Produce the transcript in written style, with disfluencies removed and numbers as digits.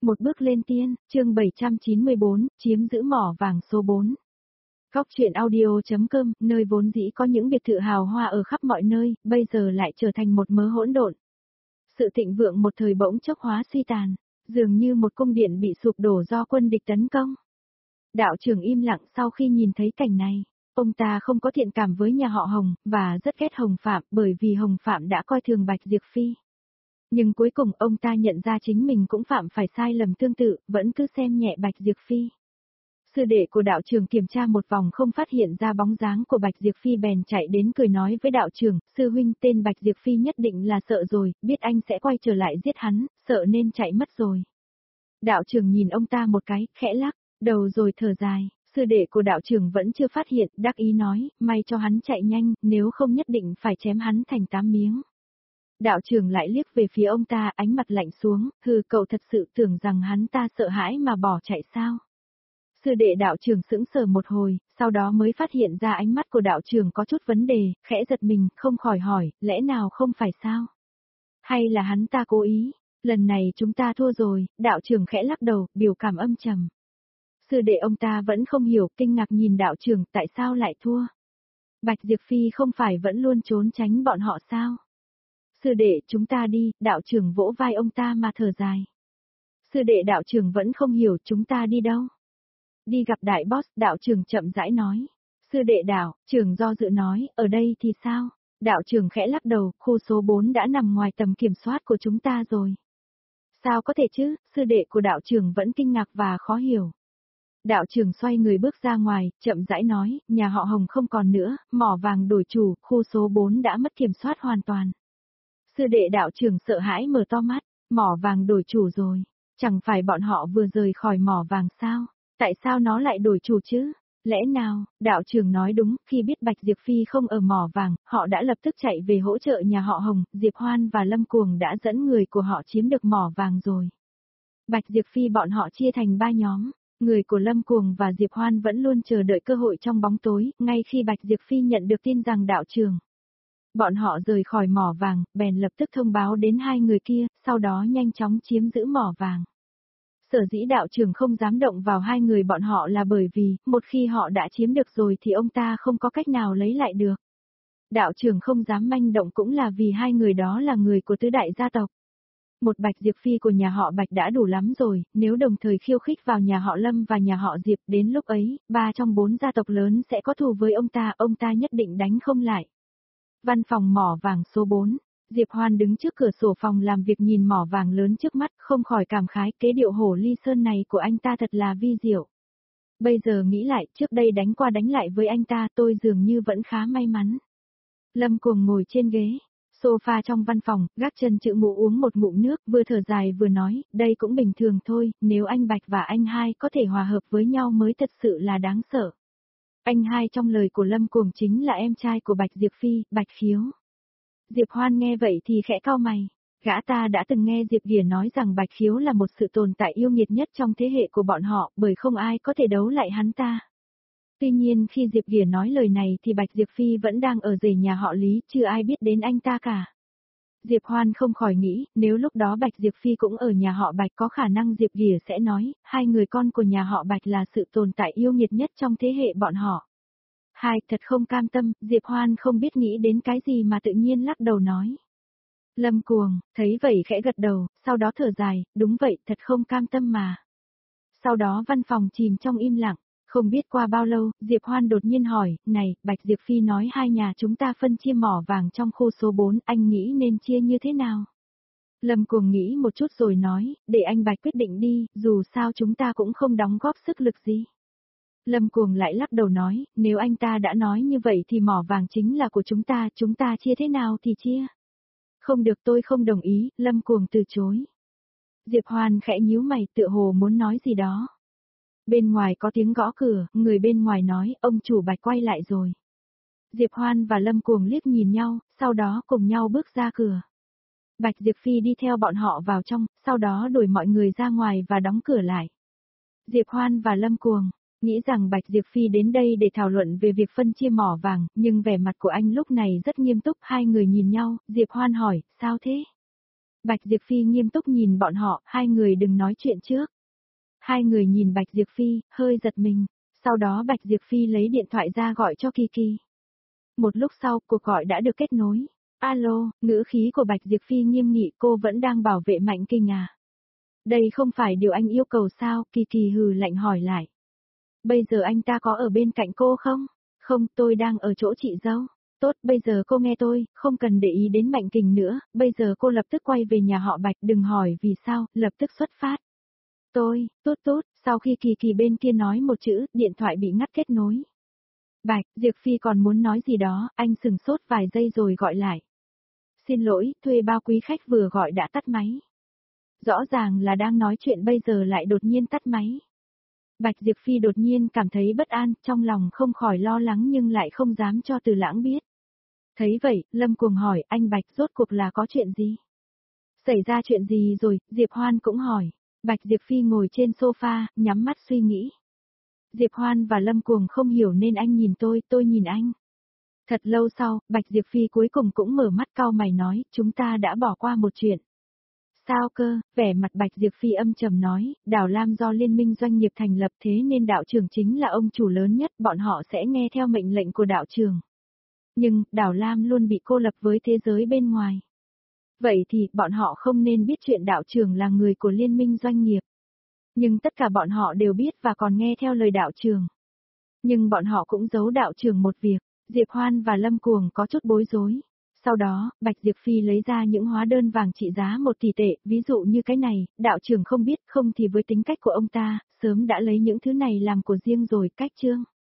Một bước lên tiên, chương 794, chiếm giữ mỏ vàng số 4. Góc truyện audio.com, nơi vốn dĩ có những biệt thự hào hoa ở khắp mọi nơi, bây giờ lại trở thành một mớ hỗn độn. Sự thịnh vượng một thời bỗng chốc hóa suy tàn, dường như một cung điện bị sụp đổ do quân địch tấn công. Đạo trưởng im lặng sau khi nhìn thấy cảnh này. Ông ta không có thiện cảm với nhà họ Hồng, và rất ghét Hồng Phạm bởi vì Hồng Phạm đã coi thường Bạch Diệp Phi. Nhưng cuối cùng ông ta nhận ra chính mình cũng phạm phải sai lầm tương tự, vẫn cứ xem nhẹ Bạch Diệp Phi. Sư đệ của đạo trưởng kiểm tra một vòng không phát hiện ra bóng dáng của Bạch Diệp Phi bèn chạy đến cười nói với đạo trưởng, sư huynh tên Bạch Diệp Phi nhất định là sợ rồi, biết anh sẽ quay trở lại giết hắn, sợ nên chạy mất rồi. Đạo trưởng nhìn ông ta một cái, khẽ lắc đầu rồi thở dài. Sư đệ của đạo trưởng vẫn chưa phát hiện, đắc ý nói, may cho hắn chạy nhanh, nếu không nhất định phải chém hắn thành 8 miếng. Đạo trưởng lại liếc về phía ông ta, ánh mặt lạnh xuống, cậu thật sự tưởng rằng hắn ta sợ hãi mà bỏ chạy sao? Sư đệ đạo trưởng sững sờ một hồi, sau đó mới phát hiện ra ánh mắt của đạo trưởng có chút vấn đề, khẽ giật mình, không khỏi hỏi, lẽ nào không phải sao? Hay là hắn ta cố ý? Lần này chúng ta thua rồi, đạo trưởng khẽ lắc đầu, biểu cảm âm trầm. Sư đệ ông ta vẫn không hiểu, kinh ngạc nhìn đạo trưởng, tại sao lại thua? Bạch Diệp Phi không phải vẫn luôn trốn tránh bọn họ sao? Sư đệ, chúng ta đi, đạo trưởng vỗ vai ông ta mà thở dài. Sư đệ đạo trưởng vẫn không hiểu, chúng ta đi đâu? Đi gặp đại boss, đạo trưởng chậm rãi nói. Sư đệ đạo, trưởng do dự nói, ở đây thì sao? Đạo trưởng khẽ lắc đầu, khu số 4 đã nằm ngoài tầm kiểm soát của chúng ta rồi. Sao có thể chứ, sư đệ của đạo trưởng vẫn kinh ngạc và khó hiểu. Đạo trưởng xoay người bước ra ngoài, chậm rãi nói, nhà họ Hồng không còn nữa, mỏ vàng đổi chủ, khu số 4 đã mất kiểm soát hoàn toàn. Sư đệ đạo trưởng sợ hãi mở to mắt, mỏ vàng đổi chủ rồi, chẳng phải bọn họ vừa rời khỏi mỏ vàng sao, tại sao nó lại đổi chủ chứ? Lẽ nào, đạo trưởng nói đúng, khi biết Bạch Diệp Phi không ở mỏ vàng, họ đã lập tức chạy về hỗ trợ nhà họ Hồng, Diệp Hoan và Lâm Cuồng đã dẫn người của họ chiếm được mỏ vàng rồi. Bạch Diệp Phi bọn họ chia thành 3 nhóm. Người của Lâm Cuồng và Diệp Hoan vẫn luôn chờ đợi cơ hội trong bóng tối, ngay khi Bạch Diệp Phi nhận được tin rằng đạo trưởng. Bọn họ rời khỏi mỏ vàng, bèn lập tức thông báo đến hai người kia, sau đó nhanh chóng chiếm giữ mỏ vàng. Sở dĩ đạo trưởng không dám động vào hai người bọn họ là bởi vì, một khi họ đã chiếm được rồi thì ông ta không có cách nào lấy lại được. Đạo trưởng không dám manh động cũng là vì hai người đó là người của tứ đại gia tộc. Một Bạch Diệp Phi của nhà họ Bạch đã đủ lắm rồi, nếu đồng thời khiêu khích vào nhà họ Lâm và nhà họ Diệp, đến lúc ấy, 3 trong 4 gia tộc lớn sẽ có thù với ông ta nhất định đánh không lại. Văn phòng mỏ vàng số 4, Diệp Hoan đứng trước cửa sổ phòng làm việc nhìn mỏ vàng lớn trước mắt, không khỏi cảm khái, kế điệu hổ ly sơn này của anh ta thật là vi diệu. Bây giờ nghĩ lại, trước đây đánh qua đánh lại với anh ta, tôi dường như vẫn khá may mắn. Lâm Cuồng ngồi trên ghế sofa trong văn phòng, gác chân chữ mũ uống một ngụm nước, vừa thở dài vừa nói, đây cũng bình thường thôi, nếu anh Bạch và anh Hai có thể hòa hợp với nhau mới thật sự là đáng sợ. Anh Hai trong lời của Lâm Cuồng chính là em trai của Bạch Diệp Phi, Bạch Khiếu. Diệp Hoan nghe vậy thì khẽ cau mày, gã ta đã từng nghe Diệp Ghìa nói rằng Bạch Khiếu là một sự tồn tại yêu nghiệt nhất trong thế hệ của bọn họ, bởi không ai có thể đấu lại hắn ta. Tuy nhiên khi Diệp Ghìa nói lời này thì Bạch Diệp Phi vẫn đang ở rể nhà họ Lý, chưa ai biết đến anh ta cả. Diệp Hoan không khỏi nghĩ, nếu lúc đó Bạch Diệp Phi cũng ở nhà họ Bạch có khả năng Diệp Ghìa sẽ nói, hai người con của nhà họ Bạch là sự tồn tại yêu nghiệt nhất trong thế hệ bọn họ. Hai, thật không cam tâm, Diệp Hoan không biết nghĩ đến cái gì mà tự nhiên lắc đầu nói. Lâm Cuồng, thấy vậy khẽ gật đầu, sau đó thở dài, đúng vậy, thật không cam tâm mà. Sau đó văn phòng chìm trong im lặng. Không biết qua bao lâu, Diệp Hoan đột nhiên hỏi, này, Bạch Diệp Phi nói hai nhà chúng ta phân chia mỏ vàng trong khu số 4, anh nghĩ nên chia như thế nào? Lâm Cuồng nghĩ một chút rồi nói, để anh Bạch quyết định đi, dù sao chúng ta cũng không đóng góp sức lực gì. Lâm Cuồng lại lắc đầu nói, nếu anh ta đã nói như vậy thì mỏ vàng chính là của chúng ta chia thế nào thì chia. Không được, tôi không đồng ý, Lâm Cuồng từ chối. Diệp Hoan khẽ nhíu mày, tựa hồ muốn nói gì đó. Bên ngoài có tiếng gõ cửa, người bên ngoài nói, ông chủ Bạch quay lại rồi. Diệp Hoan và Lâm Cuồng liếc nhìn nhau, sau đó cùng nhau bước ra cửa. Bạch Diệp Phi đi theo bọn họ vào trong, sau đó đuổi mọi người ra ngoài và đóng cửa lại. Diệp Hoan và Lâm Cuồng nghĩ rằng Bạch Diệp Phi đến đây để thảo luận về việc phân chia mỏ vàng, nhưng vẻ mặt của anh lúc này rất nghiêm túc, hai người nhìn nhau, Diệp Hoan hỏi, sao thế? Bạch Diệp Phi nghiêm túc nhìn bọn họ, hai người đừng nói chuyện trước. Hai người nhìn Bạch Diệp Phi, hơi giật mình. Sau đó Bạch Diệp Phi lấy điện thoại ra gọi cho Kiki. Một lúc sau, cuộc gọi đã được kết nối. Alo, ngữ khí của Bạch Diệp Phi nghiêm nghị, cô vẫn đang bảo vệ Mạnh Kinh à? Đây không phải điều anh yêu cầu sao? Kiki hừ lạnh hỏi lại. Bây giờ anh ta có ở bên cạnh cô không? Không, tôi đang ở chỗ chị dâu. Tốt, bây giờ cô nghe tôi, không cần để ý đến Mạnh Kình nữa, bây giờ cô lập tức quay về nhà họ Bạch, đừng hỏi vì sao, lập tức xuất phát. Tôi, tút tút, sau khi Kỳ bên kia nói một chữ, điện thoại bị ngắt kết nối. Bạch, Diệp Phi còn muốn nói gì đó, anh sừng sốt vài giây rồi gọi lại. Xin lỗi, thuê bao quý khách vừa gọi đã tắt máy. Rõ ràng là đang nói chuyện bây giờ lại đột nhiên tắt máy. Bạch Diệp Phi đột nhiên cảm thấy bất an, trong lòng không khỏi lo lắng nhưng lại không dám cho Từ Lãng biết. Thấy vậy, Lâm Cuồng hỏi, anh Bạch rốt cuộc là có chuyện gì? Xảy ra chuyện gì rồi, Diệp Hoan cũng hỏi. Bạch Diệp Phi ngồi trên sofa, nhắm mắt suy nghĩ. Diệp Hoan và Lâm Cuồng không hiểu nên anh nhìn tôi nhìn anh. Thật lâu sau, Bạch Diệp Phi cuối cùng cũng mở mắt cau mày nói, chúng ta đã bỏ qua một chuyện. Sao cơ, vẻ mặt Bạch Diệp Phi âm trầm nói, Đào Lam do liên minh doanh nghiệp thành lập thế nên đạo trưởng chính là ông chủ lớn nhất, bọn họ sẽ nghe theo mệnh lệnh của đạo trưởng. Nhưng, Đào Lam luôn bị cô lập với thế giới bên ngoài. Vậy thì, bọn họ không nên biết chuyện đạo trưởng là người của liên minh doanh nghiệp. Nhưng tất cả bọn họ đều biết và còn nghe theo lời đạo trưởng. Nhưng bọn họ cũng giấu đạo trưởng một việc, Diệp Hoan và Lâm Cuồng có chút bối rối. Sau đó, Bạch Diệp Phi lấy ra những hóa đơn vàng trị giá 1 tỷ tệ, ví dụ như cái này, đạo trưởng không biết, không thì với tính cách của ông ta, sớm đã lấy những thứ này làm của riêng rồi, cách chương.